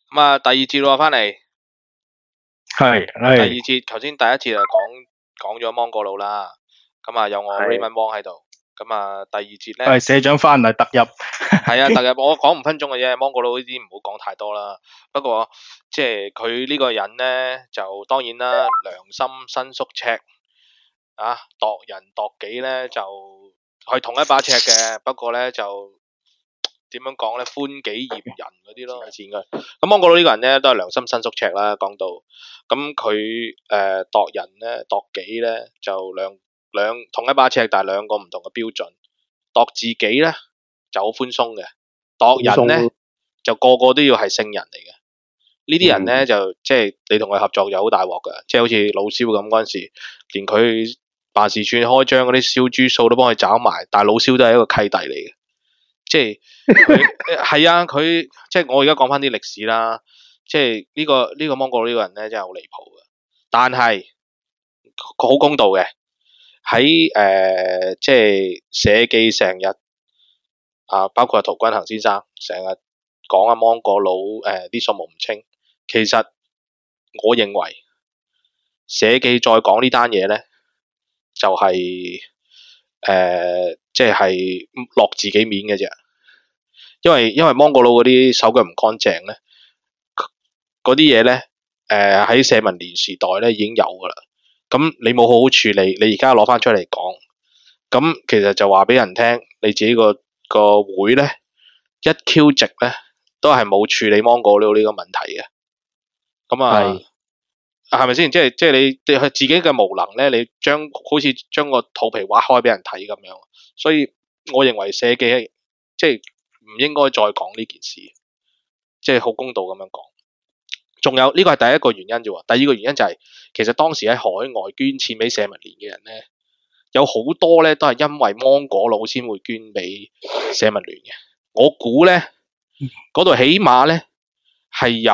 咁啊，第二節咯，翻嚟。 係第二節，頭先第一節就講咗芒果佬啦，咁啊有我 Raymond Wong 喺度，咁啊第二節咧， 係社長翻嚟特入， 係啊，特入我講5分鐘嘅啫，芒果佬呢啲唔好講太多啦。不過即係佢呢個人咧，就當然啦，良心伸縮尺啊，度人度己咧就係同一把尺嘅，不過咧就點樣講咧，寬己嚴人嗰啲咯，似佢。咁芒果佬呢個人咧都係良心伸縮尺啦，講到咁佢度人咧度己咧就兩同一把尺，但係兩個唔同嘅標準。度自己咧就好寬鬆嘅，度人咧就個個都要係聖人嚟嘅。呢啲人咧就即係你同佢合作就好大鑊㗎，即係好似老蕭咁嗰陣時，連佢辦事處開張嗰啲燒豬數都幫佢找埋，但係老蕭都係一個契弟嚟嘅。即係佢係啊，佢即係我而家講翻啲歷史啦。即係呢個芒果佬呢個人咧，真係好離譜嘅。但係佢好公道嘅，喺即係社記成日啊，包括阿陶君行先生成日講阿芒果佬啲數目唔清。其實我認為社記再講呢單嘢咧，就係即係落自己面嘅啫。因為芒果佬嗰啲手腳唔乾淨咧，嗰啲嘢咧，喺社民連時代咧已經有噶啦。咁你冇好好處理，你而家攞翻出嚟講，咁其實就話俾人聽，你自己個會咧一 Q 值咧都係冇處理芒果佬呢個問題嘅。咁啊，係咪先？即係你自己嘅無能咧，你好似將個肚皮挖開俾人睇咁樣。所以我認為社記即係唔應該再講呢件事，即係好公道咁樣講。仲有呢個係第一個原因啫喎，第二個原因就係其實當時喺海外捐錢俾社民連嘅人咧，有好多咧都係因為芒果佬先會捐俾社民聯嘅。我估咧嗰度起碼咧係有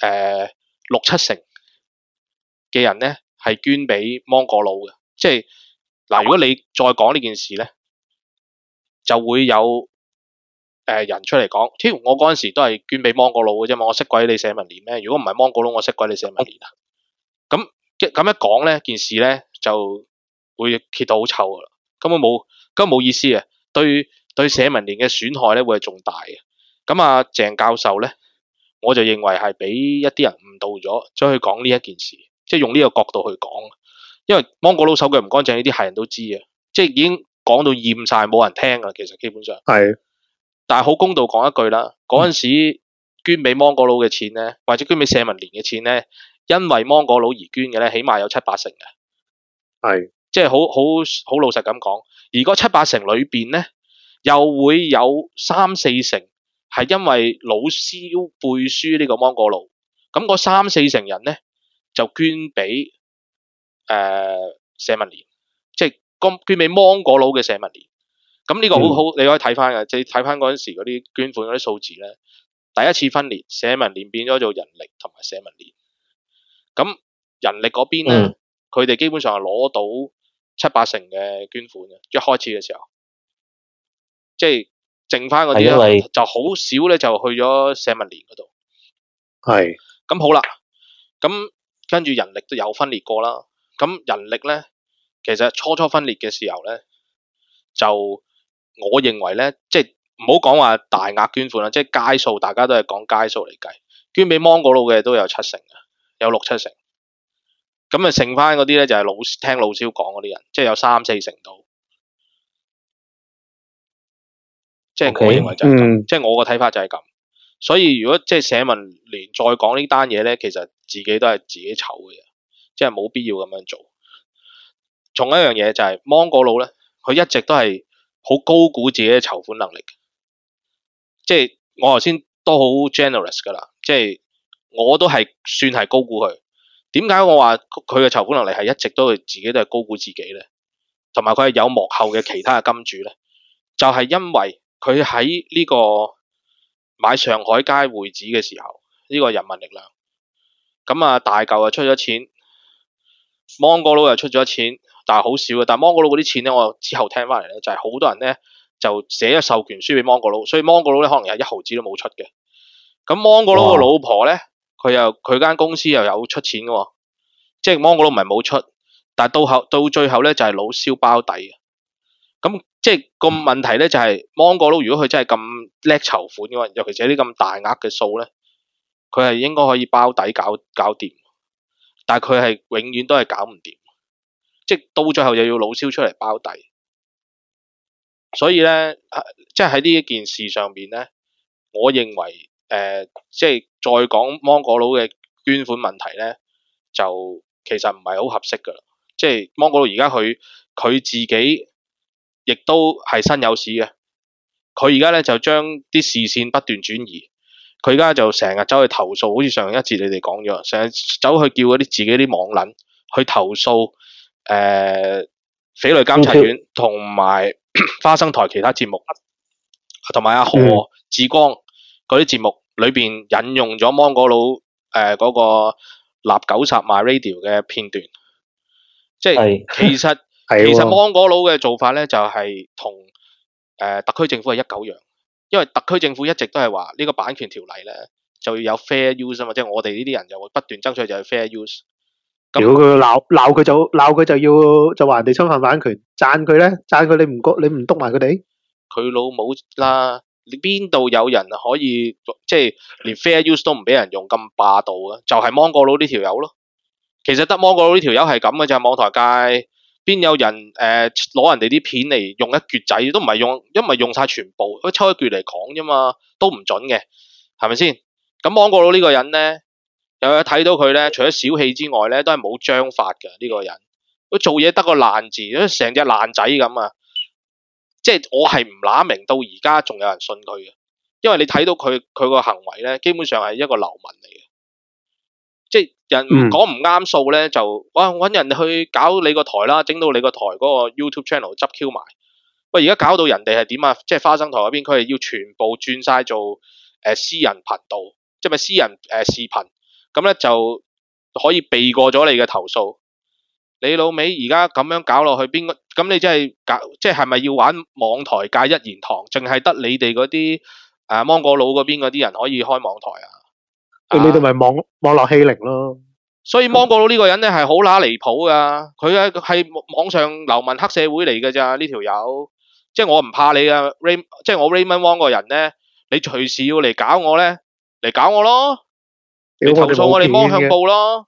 6-7成嘅人咧係捐俾芒果佬嘅。即係嗱，如果你再講呢件事咧，就會有人出嚟講，我嗰陣時都係捐俾芒果佬嘅啫嘛，我識鬼你社民連咩？如果唔係芒果佬，我識鬼你社民連啊？咁一講咧，件事咧就會揭到好臭噶啦，根本冇意思啊！對社民連嘅損害咧會係重大嘅。咁啊，鄭教授咧，我就認為係俾一啲人誤導咗，再去講呢一件事，即係用呢個角度去講。因為芒果佬手腳唔乾淨呢啲係人都知啊，即係已經講到厭晒，冇人聽啦。其實基本上係。但係好公道講一句啦，嗰陣時捐俾芒果佬嘅錢咧，或者捐俾社民連嘅錢咧，因為芒果佬而捐嘅咧，起碼有7-8成嘅。係，即係好老實咁講。而嗰7-8成裏邊咧，又會有3-4成係因為老蕭背書呢個芒果佬。咁嗰3-4成人咧就捐俾社民連，即係捐俾芒果佬嘅社民連。咁呢個好好，你可以睇翻嘅，即係睇翻嗰陣時嗰啲捐款嗰啲數字咧。第一次分裂，社民連變咗做人力同埋社民連。咁人力嗰邊咧，佢哋基本上係攞到7-8成嘅捐款嘅，一開始嘅時候，即係剩翻嗰啲咧就好少咧，就去咗社民連嗰度。係。咁好啦，咁跟住人力都有分裂過啦。咁人力咧，其實初分裂嘅時候咧，就我認為咧，即係唔好講話大額捐款啦，即係街數，大家都係講街數嚟計，捐俾芒果佬嘅都有7成嘅，有6-7成。咁啊，剩翻嗰啲咧就係聽老蕭講嗰啲人，即係有3-4成到。即係我認為就係咁，即係我個睇法就係咁。所以如果即係社民連再講呢單嘢咧，其實自己都係自己醜嘅，即係冇必要咁樣做。仲有一樣嘢就係芒果佬咧，佢一直都係好高估自己嘅籌款能力。即係我頭先都好 generous 噶啦，即係我都係算係高估佢。點解我話佢嘅籌款能力係一直都係自己都係高估自己咧？同埋佢係有幕後嘅其他嘅金主咧，就係因為佢喺呢個買上海街會址嘅時候，呢個人民力量咁啊，大嚿又出咗錢，芒果佬又出咗錢，但係好少嘅。但係芒果佬嗰啲錢咧，我之後聽翻嚟咧，就係好多人咧就寫咗授權書俾芒果佬，所以芒果佬咧可能係1毫子都冇出嘅。 咁芒果佬個老婆咧，佢間公司又有出錢嘅，即係芒果佬唔係冇出，但係到最後咧就係老蕭包底嘅。咁即係個問題咧就係芒果佬如果佢真係咁叻籌款嘅話，尤其是啲咁大額嘅數咧，佢係應該可以包底搞掂，但係佢係永遠都係搞唔掂，即係到最後又要老蕭出嚟包底。所以咧，即係喺呢一件事上邊咧，我認為即係再講芒果佬嘅捐款問題咧，就其實唔係好合適噶啦。即係芒果佬而家佢自己亦都係身有屎嘅，佢而家咧就將啲視線不斷轉移，佢而家就成日走去投訴，好似上一節你哋講咗，成日走去叫嗰啲自己啲網撚去投訴匪類監察院同埋花生台其他節目，同埋阿何志光嗰啲節目裏邊引用咗芒果佬嗰個立狗殺 MyRadio 嘅片段，即係其實芒果佬嘅做法咧就係同特區政府係一狗樣，因為特區政府一直都係話呢個版權條例咧就要有 fair use 啊嘛，即係我哋呢啲人就會不斷爭取就係 fair use。 如果佢鬧佢就話人哋侵犯版權，讚佢你唔督埋佢哋， 佢老母啦！你邊度有人可以即係連 fair use 都唔俾人用咁霸道啊？就係芒果佬呢條友咯。其實得芒果佬呢條友係咁嘅咋，網台界邊有人攞人哋啲片嚟用一橛仔，都唔係用，因為用晒全部，佢抽一橛嚟講啫嘛，都唔準嘅，係咪先？咁芒果佬呢個人咧，又有睇到佢咧，除咗小氣之外咧，都係冇章法嘅呢個人。佢做嘢得個爛字，成隻爛仔咁啊！即係我係唔乸明到而家仲有人信佢嘅，因為你睇到佢個行為咧，基本上係一個流民嚟嘅。即係人講唔啱數咧，就哇揾人去搞你個台啦，整到你個台嗰個 YouTube channel 執 Q 埋。喂，而家搞到人哋係點啊？即係花生台嗰邊，佢係要全部轉晒做私人頻道，即係咪私人視頻？咁咧就可以避過咗你嘅投訴。你老味而家咁樣搞落去，邊個？咁你真係搞，即係咪要玩網台界一言堂？淨係得你哋嗰啲芒果佬嗰邊嗰啲人可以開網台啊？ 你哋咪網絡欺凌咯。 所以芒果佬呢個人咧係好乸離譜噶，佢係網上流民黑社會嚟嘅咋呢條友？即係我唔怕你啊即係我 Raymond Wong 個人咧，你隨時要嚟搞我咧，嚟搞我咯，你投訴我哋芒向報咯。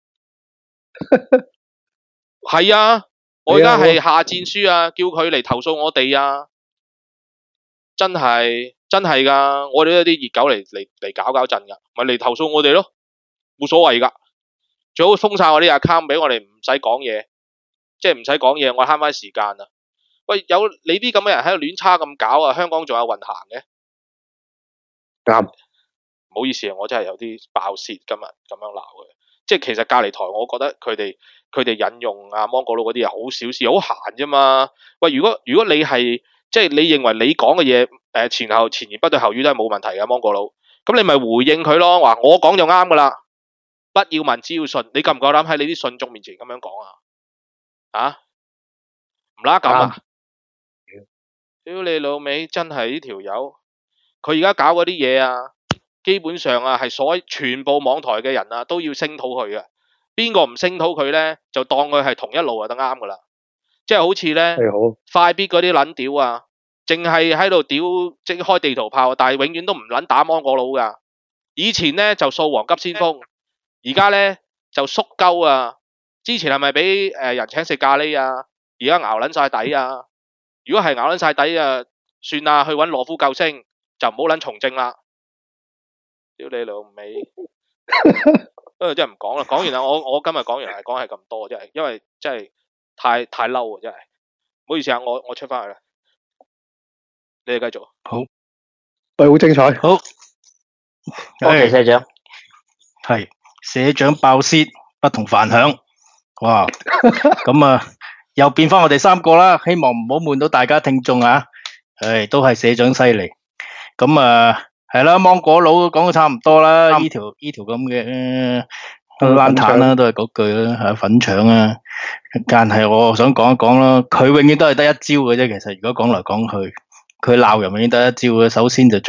係啊，我而家係下戰書啊，叫佢嚟投訴我哋啊，真係噶，我哋都有啲熱狗嚟搞震噶，咪嚟投訴我哋咯，冇所謂噶，最好封晒我啲 account 俾我哋唔使講嘢，即係唔使講嘢，我慳翻時間啊。喂，有你啲咁嘅人喺度亂叉咁搞啊，香港仲有運行嘅？ 啱， 唔好意思啊，我真係有啲爆泄今日咁樣鬧佢。即係其實隔離台，我覺得佢哋引用芒果佬嗰啲嘢好小事，好閒啫嘛。喂，如果你係即係你認為你講嘅嘢前言不對後語都係冇問題嘅芒果佬，咁你咪回應佢咯，話我講就啱噶啦，不要問只要信。你夠唔夠膽喺你啲信眾面前咁樣講啊？啊，唔啦咁啊！屌你老味，真係呢條友，佢而家搞嗰啲嘢啊！基本上啊，係全部網台嘅人啊，都要聲討佢嘅。邊個唔聲討佢咧，就當佢係同一路就得啱噶啦。即係好似咧，快必嗰啲撚屌啊，淨係喺度屌，即係開地圖炮，但係永遠都唔撚打芒果佬噶。以前咧就掃黃急先鋒，而家咧就縮鳩啊。之前係咪俾人請食咖喱啊？而家熬撚晒底啊！如果係熬撚晒底啊，算啦，去揾羅夫救星，就唔好撚從政啦。屌你老味，真係唔講啦，講完啦，我今日講完係講係咁多，真係，因為真係太嬲啊，真係，唔好意思啊，我出翻去啦，你哋繼續。 好， 喂，好精彩， 好， 多謝社長， 係社長爆泄，不同凡響，哇，咁啊，又變翻我哋三個啦，希望唔好悶到大家聽眾啊，都係社長犀利，咁啊。係啦，芒果佬講到差唔多啦，呢條咁嘅爛彈啦，都係嗰句啦，係粉腸啊。但係我想講一講啦，佢永遠都係得一招嘅啫。其實如果講嚟講去，佢鬧人永遠得一招嘅。首先就將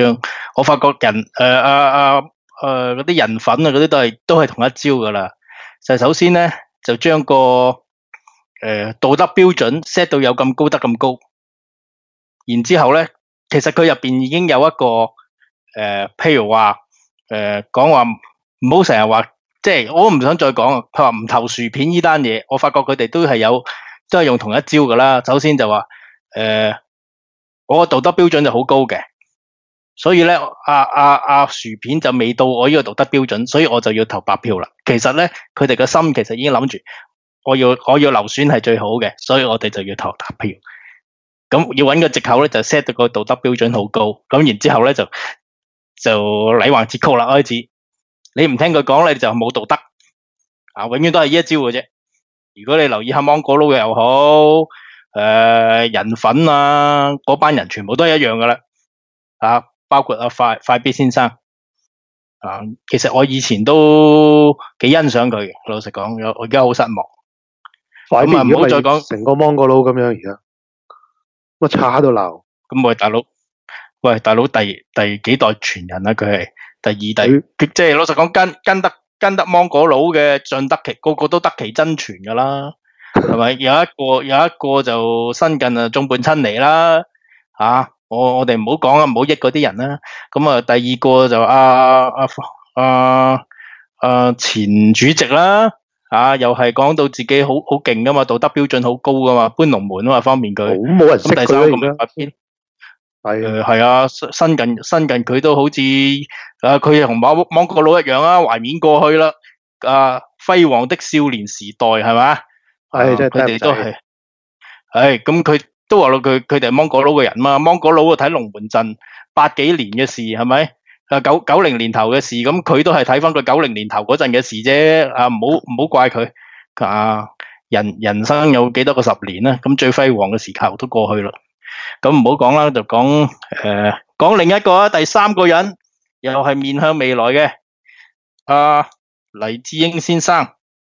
我發覺人嗰啲人粉啊嗰啲都係同一招噶啦。就首先咧就將個道德標準 set 到有咁高得咁高，然之後咧其實佢入邊已經有一個譬如話講話唔好成日話，即係我都唔想再講啊。佢話唔投薯片呢單嘢，我發覺佢哋都係用同一招噶啦。首先就話我個道德標準就好高嘅，所以咧薯片就未到我呢個道德標準，所以我就要投白票啦。其實咧佢哋個心其實已經諗住我要流選係最好嘅，所以我哋就要投白票。咁要揾個藉口咧就 set 到個道德標準好高，咁然之後咧就禮橫節曲啦開始。你唔聽佢講咧就冇道德啊，永遠都係呢一招嘅啫。如果你留意下芒果佬嘅又好，人粉啊嗰班人全部都係一樣噶啦，啊包括快必先生啊，其實我以前都幾欣賞佢嘅，老實講，我而家好失望。咁啊唔好再講成個芒果佬咁樣而家，我叉喺度鬧。 咁喂大佬第幾代傳人啊？佢係第二代，即係老實講跟得芒果佬嘅盡得其，個個都得其真傳噶啦，係咪？有一個就新近啊眾叛親離啦，我哋唔好講啊，唔好益嗰啲人啦。咁啊第二個就前主席啦。又係講到自己好勁噶嘛，道德標準好高噶嘛，搬龍門啊嘛，方面佢。 冇人識佢第三個咪係啊，新近佢都好似佢同芒果佬一樣啊，懷緬過去啦。輝煌的少年時代係咪？ 係真係佢哋都係。咁佢都話咯，佢哋係芒果佬嘅人嘛，芒果佬啊睇龍門陣80幾年嘅事係咪？90年頭嘅事，咁佢都係睇翻佢90年頭嗰陣嘅事啫。唔好怪佢。人生有幾多個10年啦？咁最輝煌嘅時候都過去啦。咁唔好講啦，就講另一個啊，第三個人又係面向未來嘅。黎智英先生，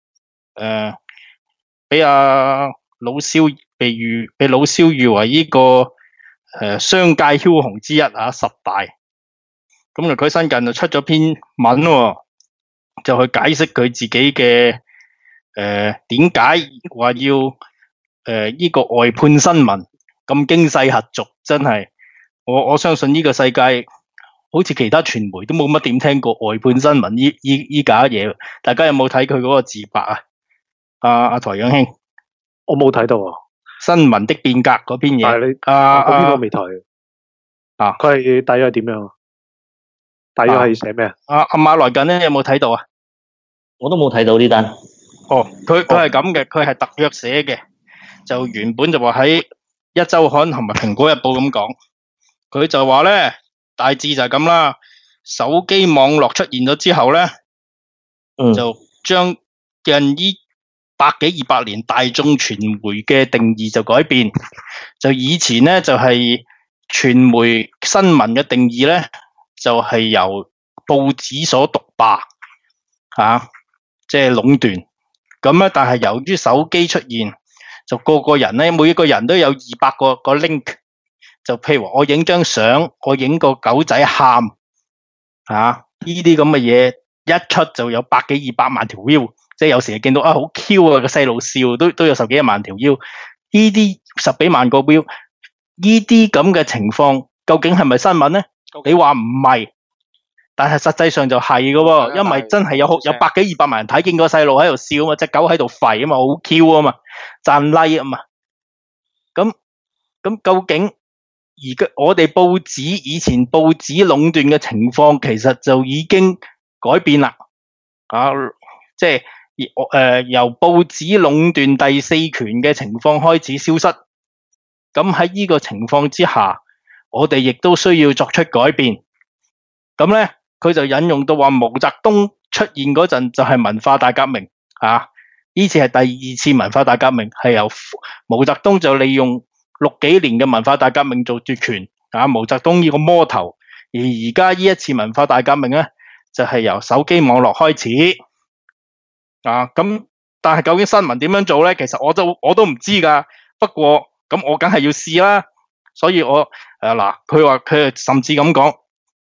俾老蕭被老蕭譽為呢個商界梟雄之一10大。咁佢新近就出咗篇文喎，就去解釋佢自己嘅點解話要呢個外判新聞咁驚世駭俗，真係我相信呢個世界好似其他傳媒都冇乜點聽過外判新聞呢假嘢。大家有冇睇佢嗰個自白啊？阿台長兄， 我冇睇到啊。 新聞的變革嗰篇嘢， 嗰篇我未睇。佢係大約係點樣？大約係寫咩啊？ 阿馬來近咧有冇睇到啊？ 我都冇睇到呢單。 佢係咁嘅，佢係特約寫嘅，就原本就話喺一週刊同埋蘋果日報咁講，佢就話咧大致就係咁啦。手機網絡出現咗之後咧，就將近呢100幾200年大眾傳媒嘅定義就改變，就以前咧就係傳媒新聞嘅定義咧。就係由報紙所獨霸，即係壟斷。咁咧，但係由於手機出現，就個個人咧，每一個人都有200個 link。就譬如話，我影張相，我影個狗仔喊，呢啲咁嘅嘢一出就有100幾200萬條 view。即係有時見到好 Q 啊個細路笑，都有10幾萬條 view。呢啲10幾萬個 view，呢啲咁嘅情況，究竟係咪新聞咧？你話唔係，但係實際上就係嘅喎，因為真係有100幾200萬人睇見個細路喺度笑啊嘛，隻狗喺度吠啊嘛，好 Q 啊嘛，讚 like 啊嘛。咁究竟而家我哋報紙以前報紙壟斷嘅情況，其實就已經改變啦。即係由報紙壟斷第4權嘅情況開始消失。咁喺呢個情況之下，我哋亦都需要作出改變。咁咧，佢就引用到話毛澤東出現嗰陣就係文化大革命。呢次係第2次文化大革命，係由毛澤東就利用60幾年嘅文化大革命做奪權。毛澤東呢個魔頭。而家呢一次文化大革命咧，就係由手機網絡開始。咁但係究竟新聞點樣做咧？其實我都唔知㗎。不過咁我梗係要試啦。所以佢甚至咁講，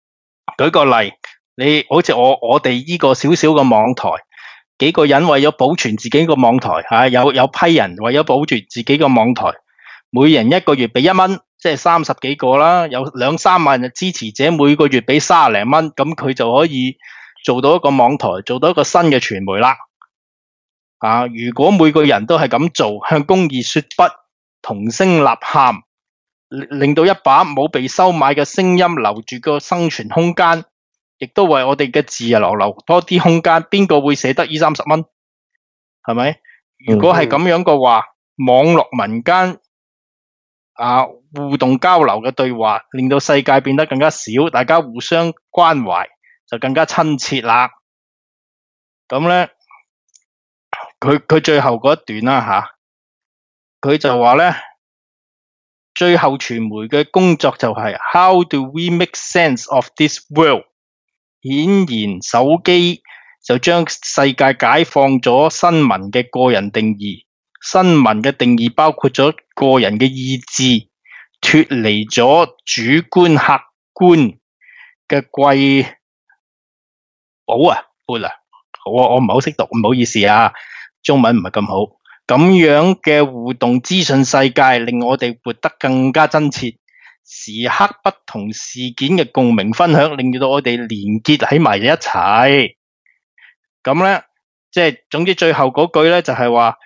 舉個例，你好似我哋呢個少少嘅網台，幾個人為咗保存自己個網台吓，有批人為咗保存自己個網台，每人一個月俾1蚊，即係30幾個啦，有2-3萬嘅支持者，每個月俾30零蚊，咁佢就可以做到一個網台，做到一個新嘅傳媒啦。如果每個人都係咁做，向公義說不，同聲吶喊，令到一把冇被收買嘅聲音留住個生存空間，亦都為我哋嘅自由留多啲空間，邊個會捨得呢30蚊？係咪？如果係咁樣嘅話，網絡民間互動交流嘅對話，令到世界變得更加少，大家互相關懷就更加親切啦。咁咧，佢最後嗰一段啦佢就話咧，最後傳媒嘅工作就係 How do we make sense of this world？ 顯然手機就將世界解放咗新聞嘅個人定義，新聞嘅定義包括咗個人嘅意志，脫離咗主觀客觀嘅貴寶我唔係好識讀，唔好意思中文唔係咁好。咁樣嘅互動資訊世界令我哋活得更加真切，時刻不同事件嘅共鳴分享，令到我哋連結喺埋一齊。咁咧，即係總之最後嗰句咧就係話，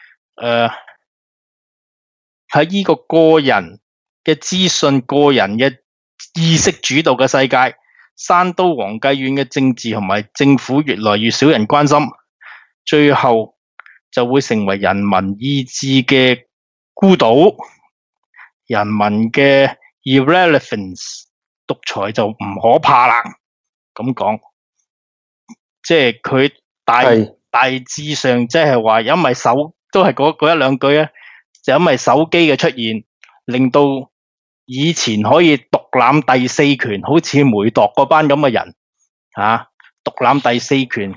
喺呢個個人嘅資訊、個人嘅意識主導嘅世界，山都皇帝縣嘅政治同埋政府越來越少人關心，最後就會成為人民意志嘅孤島，人民嘅 irrelevance， 獨裁就唔可怕啦。咁講，即係佢大致上即係話，因為都係嗰一兩句就因為手機嘅出現，令到以前可以獨攬第四權，好似梅鐸嗰班咁嘅人獨攬第四權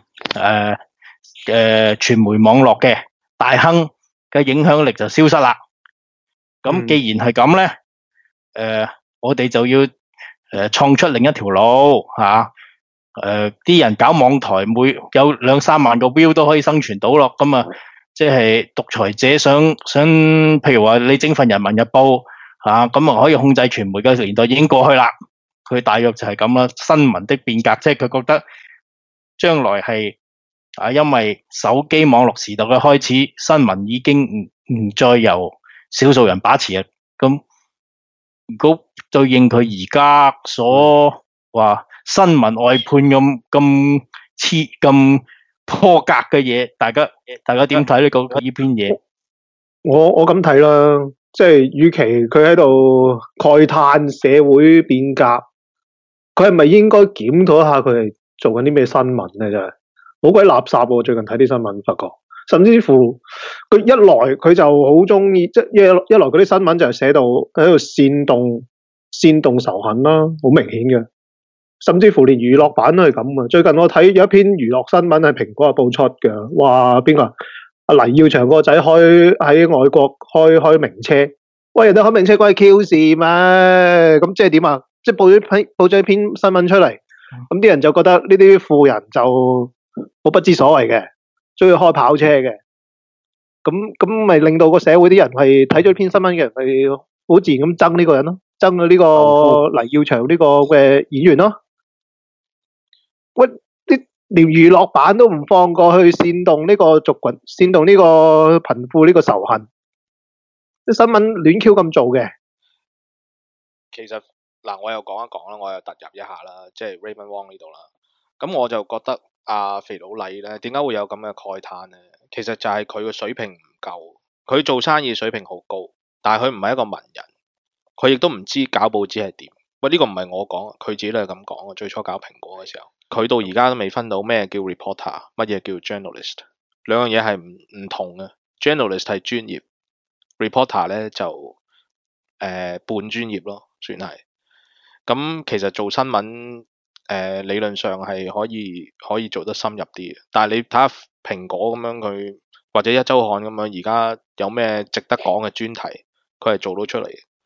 傳媒網絡嘅大亨嘅影響力就消失啦。咁既然係咁咧，我哋就要創出另一條路啲人搞網台，每有2-3萬個 view 都可以生存到咯。咁即係獨裁者想，譬如話你整份《人民日報》咁可以控制傳媒嘅年代已經過去啦。佢大約就係咁啦，新聞的變革，即係佢覺得將來係因為手機網絡時代嘅開始，新聞已經唔再由少數人把持啊。咁如果對應佢而家所話新聞外判咁破格嘅嘢，大家點睇呢篇嘢？ 我咁睇啦，即係與其佢喺度慨嘆社會變革，佢係咪應該檢討一下佢係做緊啲咩新聞咧？真係好鬼垃圾喎！最近睇啲新聞發覺，甚至乎佢一來佢就好中意，即係一來嗰啲新聞就係寫到喺度煽動仇恨啦，好明顯嘅。甚至乎連娛樂版都係咁啊！最近我睇有一篇娛樂新聞係蘋果日報出嘅，話邊個黎耀祥個仔喺外國開名車，喂，人哋開名車關 Q 事咩？咁即係點啊？即係報咗一篇新聞出嚟，咁啲人就覺得呢啲富人就好不知所謂嘅，中意開跑車嘅，咁咪令到個社會啲人係睇咗篇新聞嘅人係好自然咁憎呢個人咯，憎咗呢個黎耀祥呢個嘅演員咯。喂，連娛樂版都唔放過去煽動呢個族群，煽動呢個貧富呢個仇恨，啲新聞亂 Q 咁做嘅。 其實嗱，我又講一講啦，我又突入一下啦，即係 Raymond Wong 呢度啦。咁我就覺得肥佬黎咧，點解會有咁嘅慨嘆咧？其實就係佢個水平唔夠，佢做生意水平好高，但係佢唔係一個文人，佢亦都唔知搞報紙係點。喂，呢個唔係我講，佢自己都係咁講。最初搞蘋果嘅時候，佢到而家都未分到咩叫 reporter， 乜嘢叫 journalist， 兩樣嘢係唔同嘅。journalist 係專業 ，reporter 咧就半專業咯，算係。咁其實做新聞理論上係可以做得深入啲嘅，但係你睇下蘋果咁樣佢或者一週刊咁樣，而家有咩值得講嘅專題，佢係做到出嚟嘅。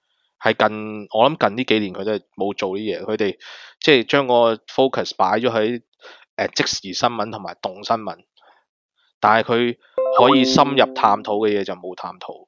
係我諗近呢幾年佢都係冇做啲嘢，佢哋即係將個 focus 擺咗喺即時新聞同埋動新聞，但係佢可以深入探討嘅嘢就冇探討。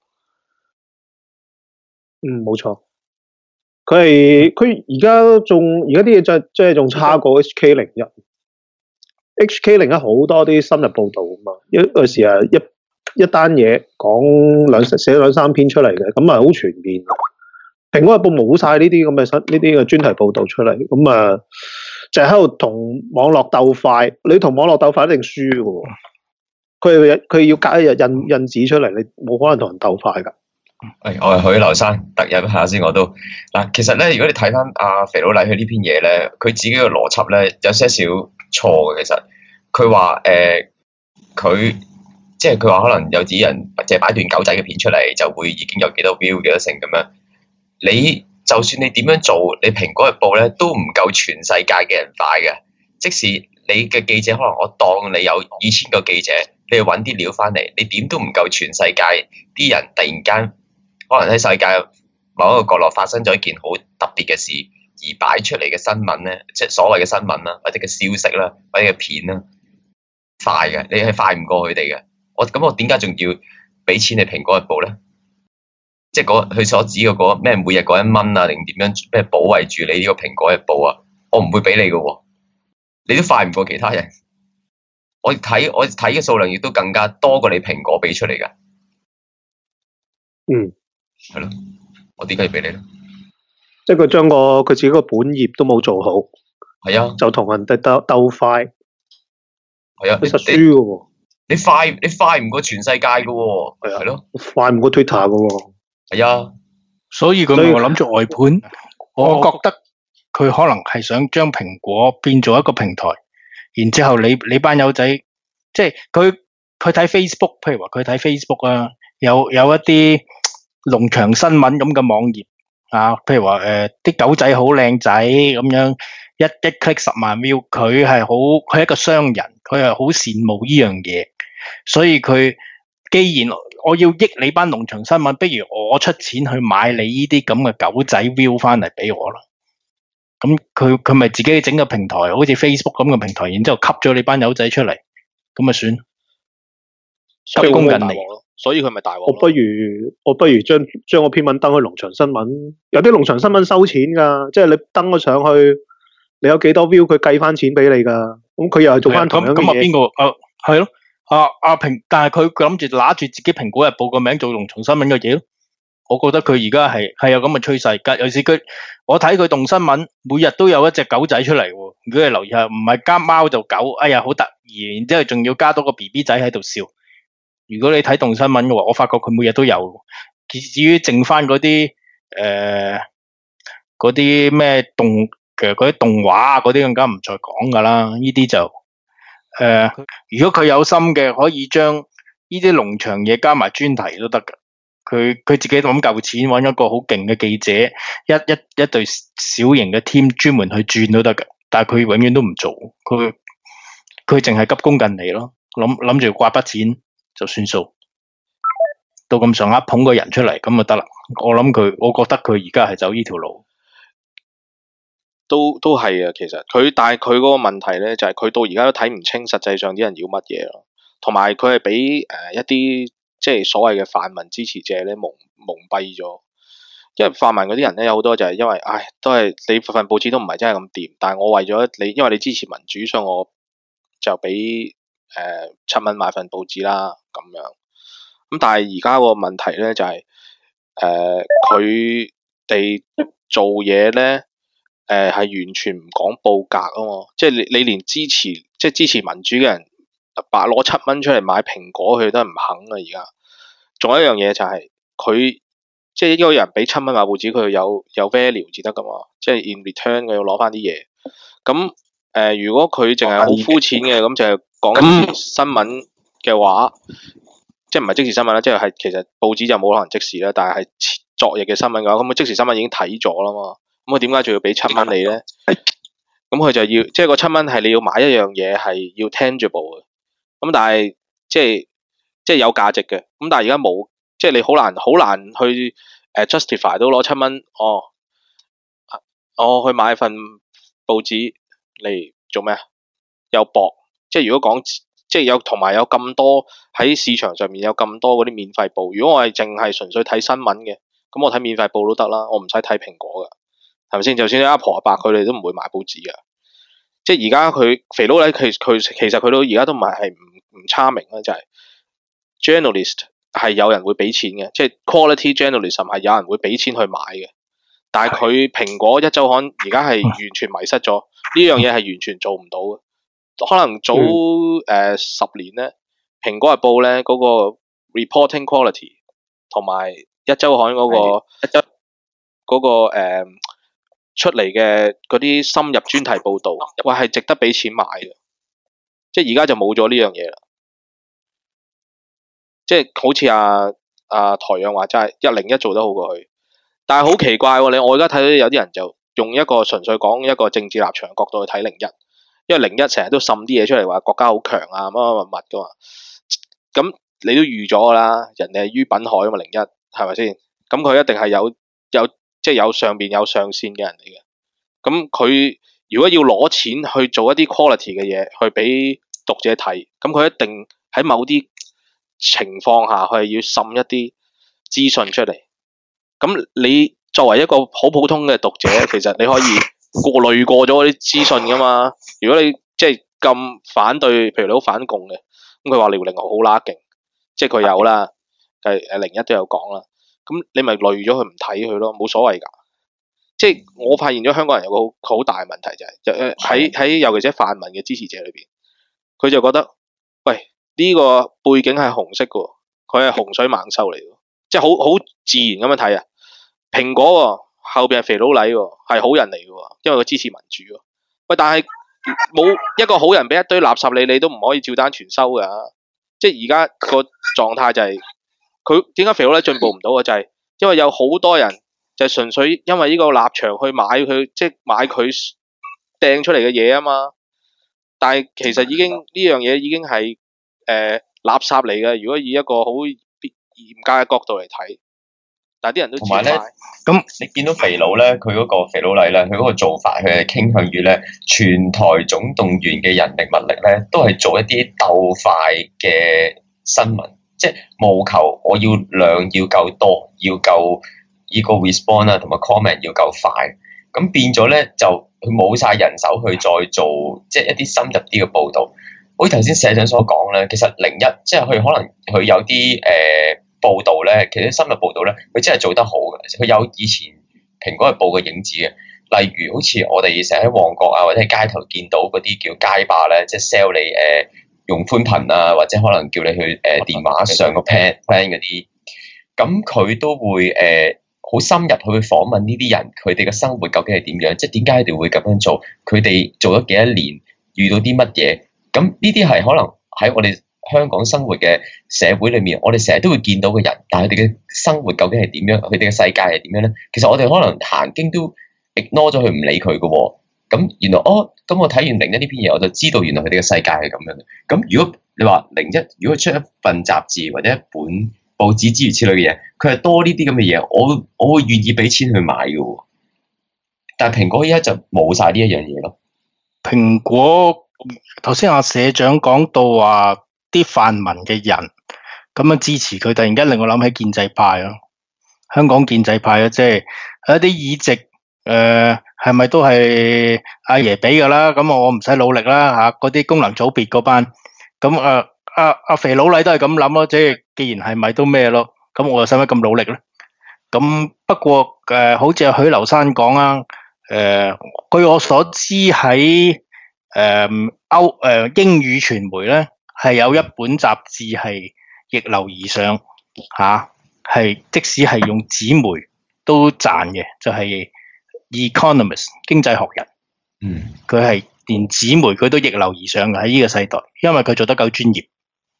冇錯。佢而家啲嘢即係仲差過 HK01。HK01 好多啲深入報導啊嘛，有時啊一單嘢寫兩三篇出嚟嘅，咁啊好全面。蘋果日報冇晒呢啲咁嘅專題報導出嚟，咁啊就係喺度同網絡鬥快。你同網絡鬥快一定輸嘅喎，佢要隔一日印紙出嚟，你冇可能同人鬥快㗎。 我係許留山，突入一下先，我都嗱，其實咧，如果你睇翻阿肥佬黎佢呢篇嘢咧，佢自己嘅邏輯咧有些少錯嘅。其實佢話佢即係佢話可能有啲人即係擺段狗仔嘅片出嚟，就會已經有幾多 view 幾多成咁樣。你就算你點樣做，你蘋果日報咧都唔夠全世界嘅人快嘅。即使你嘅記者可能我當你有2000個記者，你去揾啲料翻嚟，你點都唔夠全世界啲人突然間。可能喺世界某一個角落發生咗一件好特別嘅事，而擺出嚟嘅新聞咧，即係所謂嘅新聞啦，或者嘅消息啦，或者嘅片啦，快嘅，你係快唔過佢哋嘅。我點解仲要俾錢你蘋果日報咧？即係佢所指嘅嗰咩每日嗰1蚊啊，定點樣咩保衞住你呢個蘋果日報啊？我唔會俾你嘅喎，你都快唔過其他人。我睇嘅數量亦都更加多過你蘋果俾出嚟嘅。係咯，我點解要俾你咧？ 即係佢將佢自己個本業都冇做好， 係啊， 就同人哋鬥快， 係啊， 你實輸嘅喎。 你快唔過全世界嘅喎，係咯， 快唔過 Twitter 嘅喎。 係啊， 所以佢咪諗住外判。我覺得佢可能係想將蘋果變做一個平台，然之後你班友仔，即係佢睇 Facebook， 譬如話佢睇 Facebook 啊，有一啲農場新聞咁嘅網頁啊，譬如話啲狗仔好靚仔咁樣，一 click 10萬 view， 佢係一個商人，佢係好羨慕呢樣嘢，所以佢既然我要益你班農場新聞，不如我出錢去買你呢啲咁嘅狗仔 view 翻嚟俾我啦。咁佢咪自己整個平台，好似 Facebook 咁嘅平台，然之後吸咗你班友仔出嚟，咁咪算急功近利。 所以佢咪大鑊。 我不如將個篇文登去農場新聞，有啲農場新聞收錢㗎，即係你登咗上去，你有幾多 view，佢計翻錢俾你㗎。咁佢又係做翻同樣嘅嘢。咁邊個？係咯，但係佢諗住拿住自己蘋果日報個名做農場新聞嘅嘢咯。我覺得佢而家係有咁嘅趨勢。尤其是我睇佢動新聞，每日都有一隻狗仔出嚟喎。如果你留意下，唔係加貓就狗，哎呀好得意，然之後仲要加多個 BB 仔喺度笑。如果你睇動新聞嘅話，我發覺佢每日都有。至於剩翻嗰啲咩嗰啲動畫啊，嗰啲更加唔再講噶啦。呢啲就如果佢有心嘅，可以將呢啲農場嘢加埋專題都得噶。佢自己揾夠錢，揾一個好勁嘅記者，一隊小型嘅 team 專門去轉都得噶。但係佢永遠都唔做，佢淨係急功近利咯，諗住刮筆錢就算數，到咁上下捧個人出嚟咁就得啦。我覺得佢而家係走呢條路， 都係啊。其實但係佢嗰個問題咧，就係佢到而家都睇唔清實際上啲人要乜嘢咯，同埋佢係俾一啲即係所謂嘅泛民支持者咧蒙蔽咗。因為泛民嗰啲人咧有好多就係因為都係你份報紙都唔係真係咁掂，但係我為咗你，因為你支持民主，所以我就俾7蚊買份報紙啦咁樣。咁但係而家個問題咧就係佢哋做嘢咧係完全唔講報格啊嘛，即係你連支持民主嘅人攞7蚊出嚟買蘋果，佢都係唔肯啊。而家仲有一樣嘢就係佢即係呢個人俾7蚊買報紙，佢有 value 至得噶嘛，即係 in return 佢要攞翻啲嘢。咁如果佢淨係好膚淺嘅，咁就係講新聞嘅話，即係唔係即時新聞啦，即係其實報紙就冇可能即時啦，但係昨日嘅新聞嘅話，咁佢即時新聞已經睇咗啦嘛，咁佢點解仲要俾7蚊你咧？咁佢就要即係個7蚊係你要買一樣嘢係要 tangible 嘅，咁但係即係有價值嘅，咁但係而家冇，即係你好難去 justify 到攞7蚊，我去買份報紙嚟做咩啊？又薄，即係如果講即係有同埋有咁多喺市場上面有咁多嗰啲免費報，如果我係淨係純粹睇新聞嘅，咁我睇免費報都得啦，我唔使睇蘋果噶，係咪先？就算阿婆阿伯佢哋都唔會買報紙噶，即係而家佢肥佬咧，其實佢都而家都唔係唔差明啦，就係 journalist 係有人會俾錢嘅，即係 quality journalism 係有人會俾錢去買嘅。但係佢蘋果一周刊而家係完全迷失咗，呢樣嘢係完全做唔到嘅。可能早10年咧，蘋果日報咧嗰個 reporting quality 同埋一周刊嗰個出嚟嘅嗰啲深入專題報導，喂係值得俾錢買嘅。即係而家就冇咗呢樣嘢啦。即係好似台陽話齋101做得好過佢。但係好奇怪喎，我而家睇到有啲人就用一個純粹講一個政治立場嘅角度去睇01，因為01成日都滲啲嘢出嚟話國家好強啊乜乜乜噶嘛，咁你都預咗噶啦，人哋係於品海啊嘛01係咪先？咁佢一定係有即係有上邊有上線嘅人嚟嘅，咁佢如果要攞錢去做一啲 quality 嘅嘢去俾讀者睇，咁佢一定喺某啲情況下佢係要滲一啲資訊出嚟。咁你作為一個好普通嘅讀者，其實你可以過濾過咗嗰啲資訊噶嘛。如果你即係咁反對，譬如你好反共嘅，咁佢話遼寧號好拉勁，即係佢有啦，係01都有講啦。咁你咪濾咗佢唔睇佢咯，冇所謂㗎。即係我發現咗香港人有個好大嘅問題就係喺尤其是泛民嘅支持者裏邊，佢就覺得喂呢個背景係紅色嘅，佢係洪水猛獸嚟嘅。即係好自然咁樣睇啊！蘋果喎，後邊係肥佬黎喎，係好人嚟嘅，因為佢支持民主喎。喂，但係冇一個好人俾一堆垃圾你都唔可以照單全收㗎。即係而家個狀態就係佢點解肥佬黎進步唔到啊？就係因為有好多人就係純粹因為呢個立場去買佢，即係買佢掟出嚟嘅嘢啊嘛。但係其實已經呢樣嘢已經係垃圾嚟嘅。如果以一個好嚴格嘅角度嚟睇，但係啲人都同埋咧， 咁你見到肥佬咧，佢嗰個肥佬黎咧，佢嗰個做法，佢係傾向於咧，全台總動員嘅人力物力咧，都係做一啲鬥快嘅新聞，即係務求我要量要夠多，要夠呢個 response 啊，同埋 comment 要夠快，咁變咗咧就佢冇晒人手去再做，即係一啲深入啲嘅報導。好似頭先社長所講咧，其實01即係佢可能佢有啲報導咧，其實深入報導咧，佢真係做得好嘅。佢有以前蘋果日報嘅影子嘅，例如好似我哋成日喺旺角啊，或者喺街頭見到嗰啲叫街霸咧，即係 sell 你用寬頻啊，或者可能叫你去電話上個 plan 嗰啲，咁佢都會好深入去訪問呢啲人，佢哋嘅生活究竟係點樣？即係點解佢哋會咁樣做？佢哋做咗幾多年，遇到啲乜嘢？咁呢啲係可能喺我哋香港生活嘅社會裏面，我哋成日都會見到嘅人，但係佢哋嘅生活究竟係點樣？佢哋嘅世界係點樣咧？其實我哋可能行經都 ignore 咗佢，唔理佢嘅喎。咁原來咁我睇完01呢篇嘢，我就知道原來佢哋嘅世界係咁樣嘅。咁如果你話01，如果出一份雜誌或者一本報紙諸如此類嘅嘢，佢係多呢啲咁嘅嘢，我會願意俾錢去買嘅喎。但係蘋果依家就冇晒呢一樣嘢咯。 蘋果頭先阿社長講到話啲泛民嘅人咁樣支持佢，突然間令我諗起建制派咯。香港建制派即係一啲議席，係咪都係阿爺俾噶啦？咁我唔使努力啦吓，嗰啲功能組別嗰班，咁阿肥佬黎都係咁諗咯，即係既然係咪都咩咯，咁我又使乜咁努力咧？咁不過好似阿許留山講啊，據我所知喺英語傳媒咧係有一本雜誌係逆流而上吓，係即使係用紙媒都賺嘅，就係 Economist 經濟學人。佢係連紙媒佢都逆流而上嘅喺呢個世代，因為佢做得夠專業。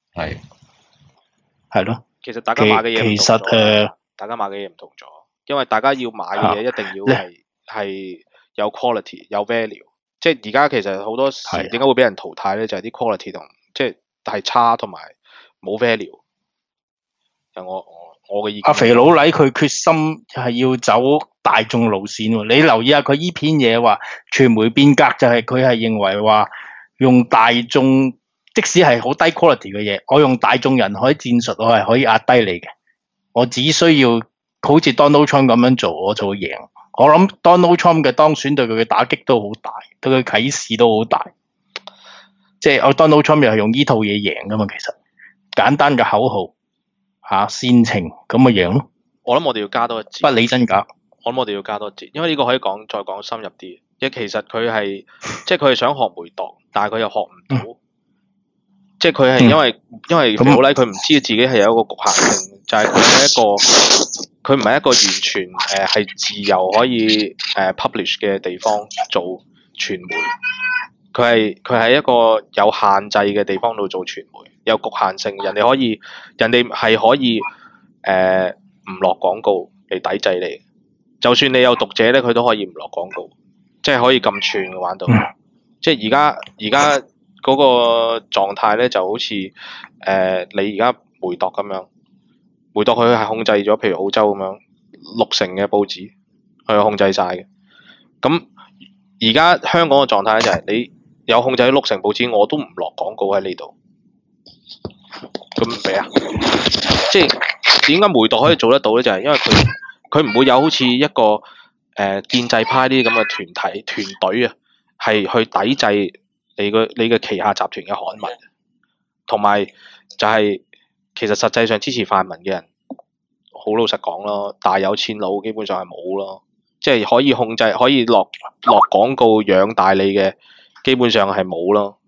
係咯。 其實大家買嘅嘢唔同咗，大家買嘅嘢唔同咗，因為大家要買嘅嘢一定要係有 quality 有 value。即係而家其實好多時點解會俾人淘汰咧？就係啲 quality 同即係差同埋冇 value。 我嘅意見。 阿肥佬黎佢決心係要走大眾路線喎。你留意下佢依篇嘢話傳媒變革，就係佢係認為話用大眾，即使係好低 quality 嘅嘢，我用大眾人海戰術，我係可以壓低你嘅。我只需要好似 Donald Trump 咁樣做，我就會贏。我諗 Donald Trump 嘅當選對佢嘅打擊都好大，對佢啟示都好大。即係我 Donald Trump 又係用呢套嘢贏噶嘛，其實簡單嘅口號煽情咁咪贏咯。 我諗我哋要加多一節， 不理真假。 我諗我哋要加多一節，因為呢個可以再講深入啲。即係其實佢係即係佢係想學梅鐸，但係佢又學唔到。即係佢係因為肥佬黎佢唔知自己係有一個局限性，就係佢唔係一個完全係自由可以publish 嘅地方做傳媒。佢係一個有限制嘅地方度做傳媒，有局限性。人哋係可以唔落廣告嚟抵制你。就算你有讀者咧，佢都可以唔落廣告，即係可以咁串嘅玩到。即係而家嗰個狀態咧，就好似你而家梅鐸咁樣，梅鐸佢係控制咗，譬如澳洲咁樣60%嘅報紙，佢控制晒嘅。咁而家香港嘅狀態咧就係你有控制咗60%報紙，我都唔落廣告喺呢度。咁唔俾啊？即係點解梅鐸可以做得到咧？就係因為佢唔會有好似一個建制派啲咁嘅團隊啊，係去抵制你嘅旗下集團嘅刊物，同埋就係其實實際上支持泛民嘅人，好老實講咯，大有錢佬基本上係冇咯，即係可以控制可以落廣告養大你嘅，基本上係冇咯。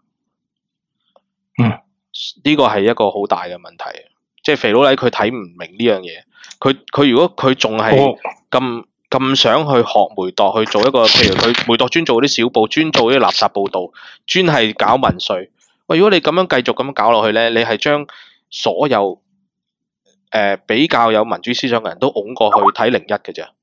呢個係一個好大嘅問題，即係肥佬黎佢睇唔明呢樣嘢，佢如果佢仲係咁想去學梅鐸去做一個，譬如佢梅鐸專做啲小報，專做啲垃圾報導，專係搞民粹。喂，如果你咁樣繼續咁樣搞落去咧，你係將所有比較有民主思想嘅人都拱過去睇01嘅啫。